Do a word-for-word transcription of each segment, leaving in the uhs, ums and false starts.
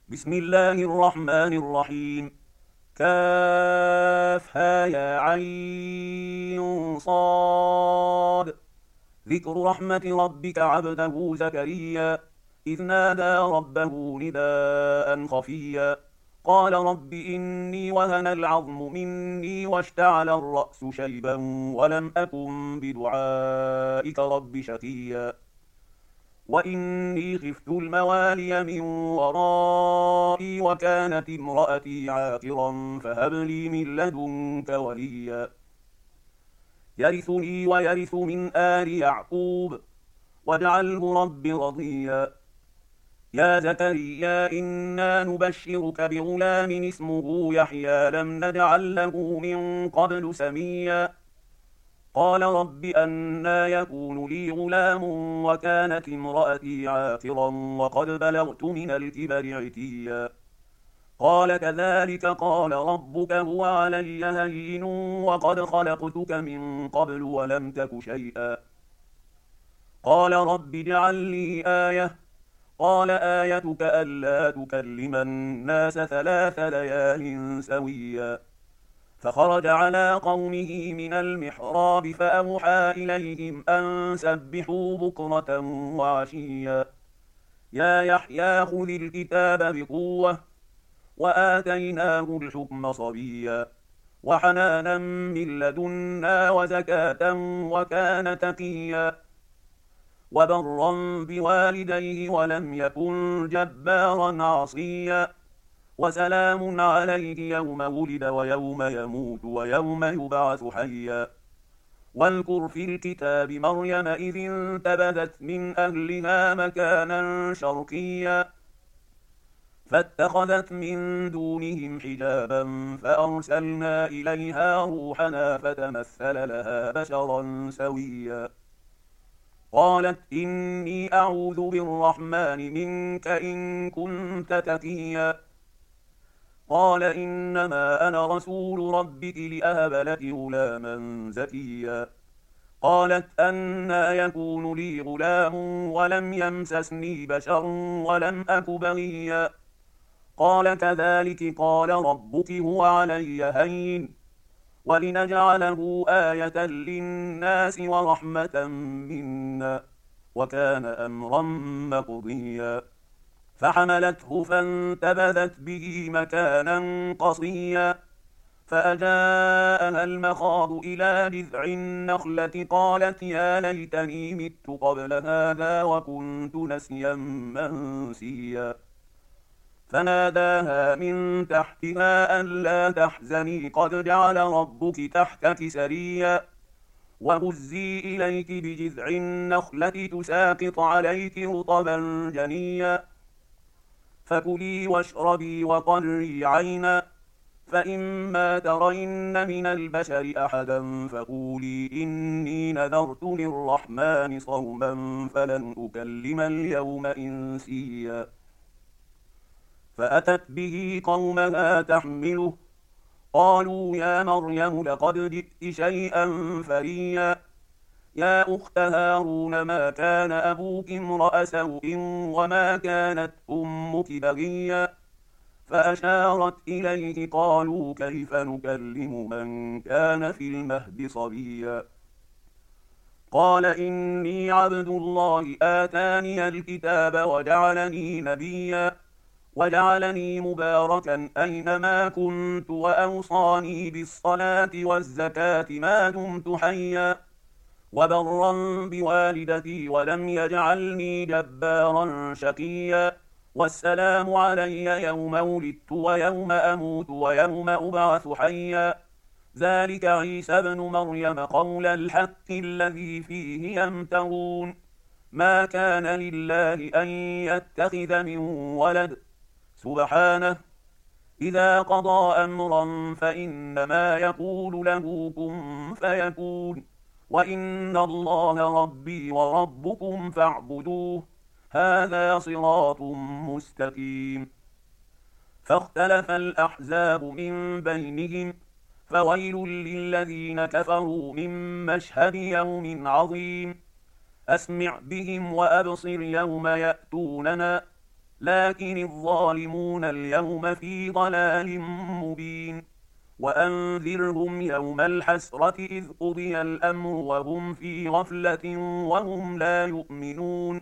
بسم الله الرحمن الرحيم. كافها يا عين صاد. ذكر رحمة ربك عبده زكريا إذ نادى ربه نداء خفيا قال رب إني وهن العظم مني واشتعل الرأس شيبا ولم أكن بدعائك رب شقيا وإني خفت الموالي من ورائي وكانت امرأتي عاقرا فهب لي من لدنك وليا يرثني ويرث من آل يعقوب واجعله رب رضيا يا زكريا إنا نبشرك بغلام اسمه يحيى لم نجعل له من قبل سميا قال رب أنى يكون لي غلام وكانت امرأتي عاقرا وقد بلغت من الكبر عتيا قال كذلك قال ربك هو علي هين وقد خلقتك من قبل ولم تك شيئا قال رب اجعل لي آية قال آيتك ألا تكلم الناس ثلاث ليال سويا فخرج على قومه من المحراب فأوحى إليهم أن سبحوا بكرة وعشيا يا يحيى خذ الكتاب بقوة وآتيناه الحكم صبيا وحنانا من لدنا وزكاة وكان تقيا وبرا بوالديه ولم يكن جبارا عصيا وسلام عليه يوم ولد ويوم يموت ويوم يبعث حيا واذكر في الكتاب مريم إذ انتبذت من أهلها مكانا شرقيا فاتخذت من دونهم حجابا فأرسلنا إليها روحنا فتمثل لها بشرا سويا قالت إني أعوذ بالرحمن منك إن كنت تقيا قال إنما أنا رسول ربك لأهب لك غلاما زكيا قالت أنى يكون لي غلام ولم يمسسني بشر ولم أك بغيا قال كذلك قال ربك هو علي هين ولنجعله آية للناس ورحمة منا وكان أمرا مقضيا فحملته فانتبذت به مكانا قصيا فأجاءها المخاض إلى جذع النخلة قالت يا ليتني مت قبل هذا وكنت نسيا منسيا فناداها من تحتها ألا تحزني قد جعل ربك تحتك سريا وهزي إليك بجذع النخلة تساقط عليك رطبا جنيا فكلي واشربي وقري عينا فإما ترين من البشر أحدا فقولي إني نذرت للرحمن صوما فلن أكلم اليوم إنسيا فأتت به قومها تحمله قالوا يا مريم لقد جئت شيئا فريا يا أخت هارون ما كان أبوك امرأ سوء وما كانت أمك بغيا فأشارت إليه قالوا كيف نكلم من كان في المهد صبيا قال إني عبد الله آتاني الكتاب وجعلني نبيا وجعلني مباركا أينما كنت وأوصاني بالصلاة والزكاة ما دمت حيا وبرا بوالدتي ولم يجعلني جبارا شقيا والسلام علي يوم ولدت ويوم أموت ويوم أبعث حيا ذلك عيسى بن مريم قول الحق الذي فيه يمترون ما كان لله أن يتخذ من ولد سبحانه إذا قضى أمرا فإنما يقول له كن فيكون وإن الله ربي وربكم فاعبدوه هذا صراط مستقيم فاختلف الأحزاب من بينهم فويل للذين كفروا من مشهد يوم عظيم أسمع بهم وأبصر يوم يأتوننا لكن الظالمون اليوم في ضلال مبين. وأنذرهم يوم الحسرة إذ قضي الأمر وهم في غفلة وهم لا يؤمنون.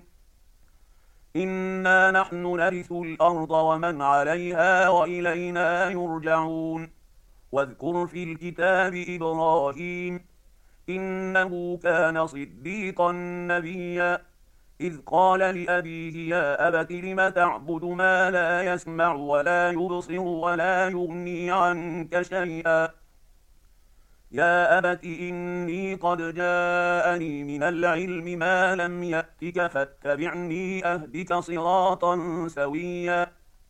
إنا نحن نرث الأرض ومن عليها وإلينا يرجعون. واذكر في الكتاب إبراهيم إنه كان صديقا نبيا إذ قال لأبيه يا أبت لم تعبد ما لا يسمع ولا يبصر ولا يغني عنك شيئا يا أبت إني قد جاءني من العلم ما لم يأتك فاتبعني أهدك صراطا سويا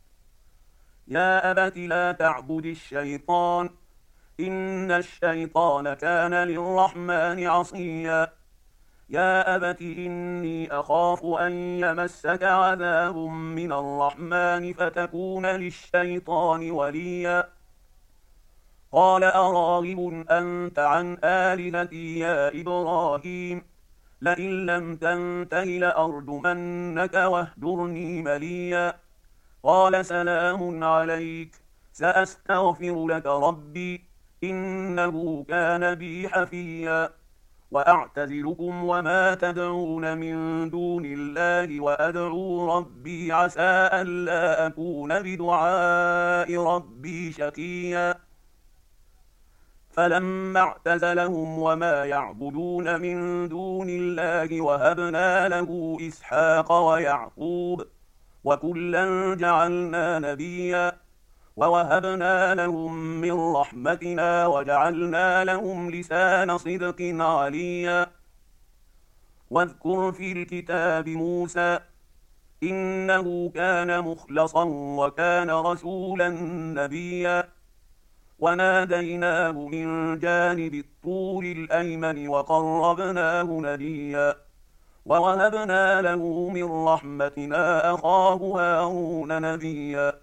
يا أبت لا تعبد الشيطان إن الشيطان كان للرحمن عصيا يا أبت إني أخاف أن يمسك عذاب من الرحمن فتكون للشيطان وليا قال أراغب أنت عن آلهتي يا إبراهيم لئن لم تنته لأرجمنك واهجرني مليا قال سلام عليك سأستغفر لك ربي إنه كان بي حفيا وأعتزلكم وما تدعون من دون الله وأدعو ربي عسى ألا أكون بدعاء ربي شقيا فلما اعتزلهم وما يعبدون من دون الله وهبنا له إسحاق ويعقوب وكلا جعلنا نبيا ووهبنا لهم من رحمتنا وجعلنا لهم لسان صدق عليا واذكر في الكتاب موسى إنه كان مخلصا وكان رسولا نبيا وناديناه من جانب الطور الأيمن وقربناه نجيا ووهبنا له من رحمتنا أخاه هارون نبيا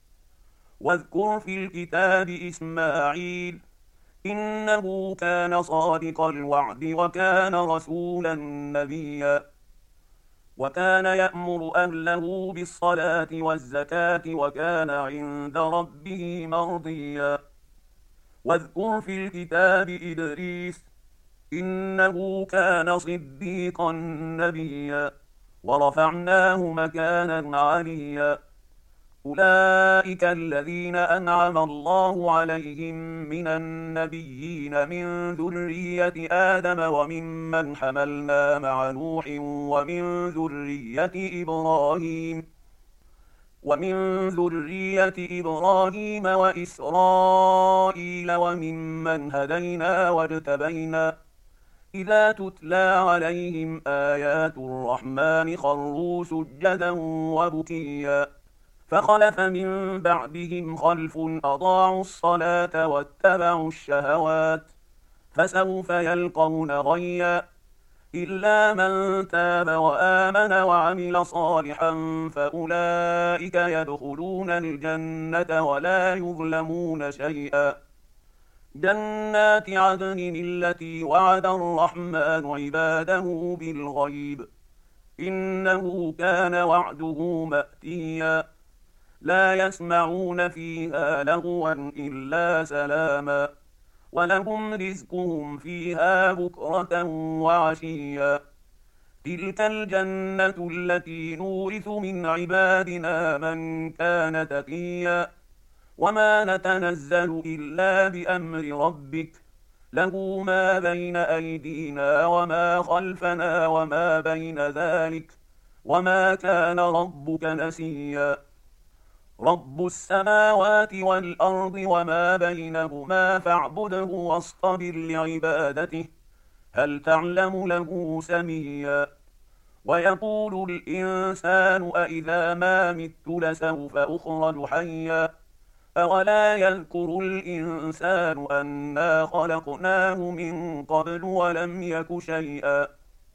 واذكر في الكتاب إسماعيل إنه كان صادق الوعد وكان رسولا نبيا وكان يأمر أهله بالصلاة والزكاة وكان عند ربه مرضيا واذكر في الكتاب إدريس إنه كان صديقا نبيا ورفعناه مكانا عليا أولئك الذين أنعم الله عليهم من النبيين من ذرية آدم وممن حملنا مع نوح ومن ذرية إبراهيم ومن ذرية إبراهيم وإسرائيل وممن هدينا واجتبينا إذا تتلى عليهم آيات الرحمن خروا سجدا وبكيا فخلف من بعدهم خلف أضاعوا الصلاة واتبعوا الشهوات فسوف يلقون غيا إلا من تاب وآمن وعمل صالحا فأولئك يدخلون الجنة ولا يظلمون شيئا جنات عدن التي وعد الرحمن عباده بالغيب إنه كان وعده مأتيا لا يسمعون فيها لغوا إلا سلاما ولهم رزقهم فيها بكرة وعشيا تلك الجنة التي نورث من عبادنا من كان تقيا وما نتنزل إلا بأمر ربك له ما بين أيدينا وما خلفنا وما بين ذلك وما كان ربك نسيا رب السماوات والأرض وما بينهما فاعبده واصطبر لعبادته هل تعلم له سميا ويقول الإنسان أإذا ما مت لسوف أخرج حيا أولا يذكر الإنسان أنا خلقناه من قبل ولم يك شيئا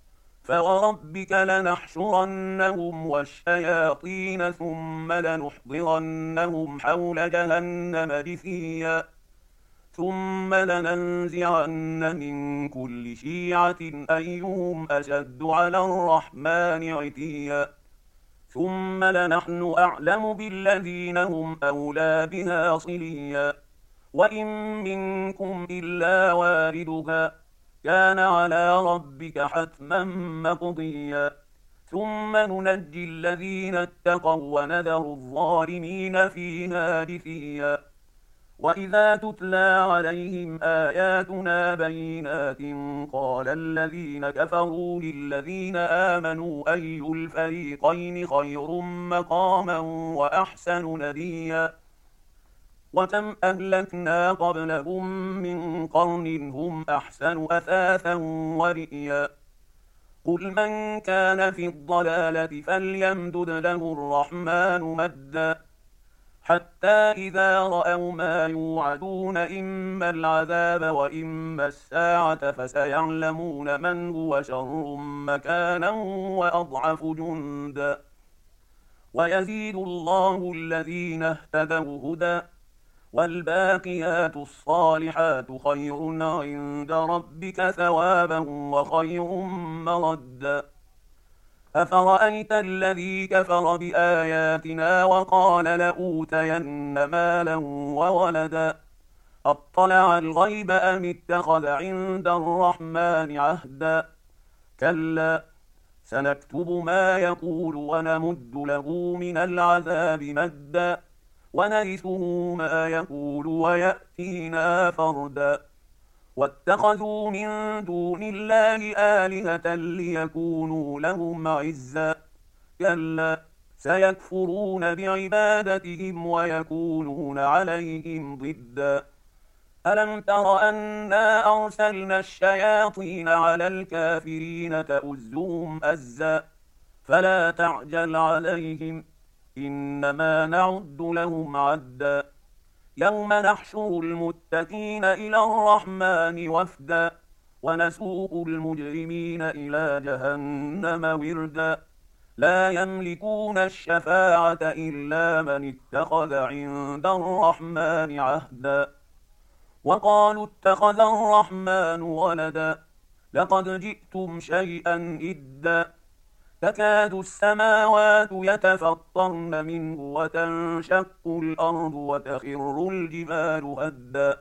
فوربك لنحشرنهم والشياطين ثم لنحضرنهم حول جهنم جثيا ثم لننزعن من كل شيعة أيهم أشد على الرحمن عتيا ثم لنحن أعلم بالذين هم أولى بها صليا وإن منكم إلا واردها كان على ربك حتما مقضيا ثم ننجي الذين اتقوا ونذر الظالمين فيها جثيا وإذا تتلى عليهم آياتنا بينات قال الذين كفروا للذين آمنوا أي الفريقين خير مقاما وأحسن نديا وكم أهلكنا قبلهم من قرن هم أحسن أثاثا ورئيا قل من كان في الضلالة فليمدد له الرحمن مدا حتى إذا رأوا ما يوعدون إما العذاب وإما الساعة فسيعلمون من هو شر مكانا وأضعف جندا ويزيد الله الذين اهتدوا هدى والباقيات الصالحات خير عند ربك ثوابا وخير مردا أفرأيت الذي كفر بآياتنا وقال لأوتين مالا وولدا أطلع الغيب أم اتخذ عند الرحمن عهدا كلا سنكتب ما يقول ونمد له من العذاب مدا ونرثه ما يقول ويأتينا فردا واتخذوا من دون الله آلهة ليكونوا لهم عزا كلا سيكفرون بعبادتهم ويكونون عليهم ضدا ألم تر أنا أرسلنا الشياطين على الكافرين تؤزهم أزا فلا تعجل عليهم إنما نعد لهم عدا يوم نحشر المتقين إلى الرحمن وفدا ونسوق المجرمين إلى جهنم وردا لا يملكون الشفاعة إلا من اتخذ عند الرحمن عهدا وقالوا اتخذ الرحمن ولدا لقد جئتم شيئا إدا تكاد السماوات يتفطرن منه وتنشق الأرض وتخر الجبال هدا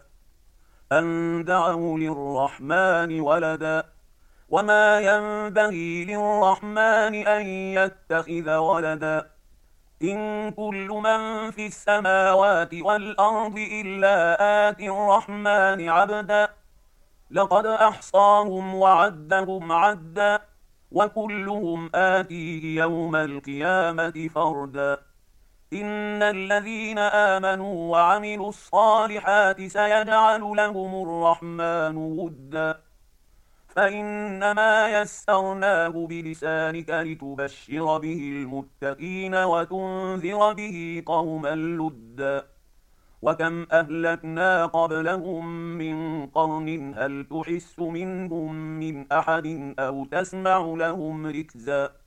أن دعوا للرحمن ولدا وما ينبغي للرحمن أن يتخذ ولدا إن كل من في السماوات والأرض إلا آتي الرحمن عبدا لقد أحصاهم وعدهم عدا وكلهم آتيه يوم القيامة فردا إن الذين آمنوا وعملوا الصالحات سيجعل لهم الرحمن ودا فإنما يسرناه بلسانك لتبشر به المتقين وتنذر به قوما لدا وكم أهلكنا قبلهم من قرن هل تحس منهم من أحد أو تسمع لهم ركزا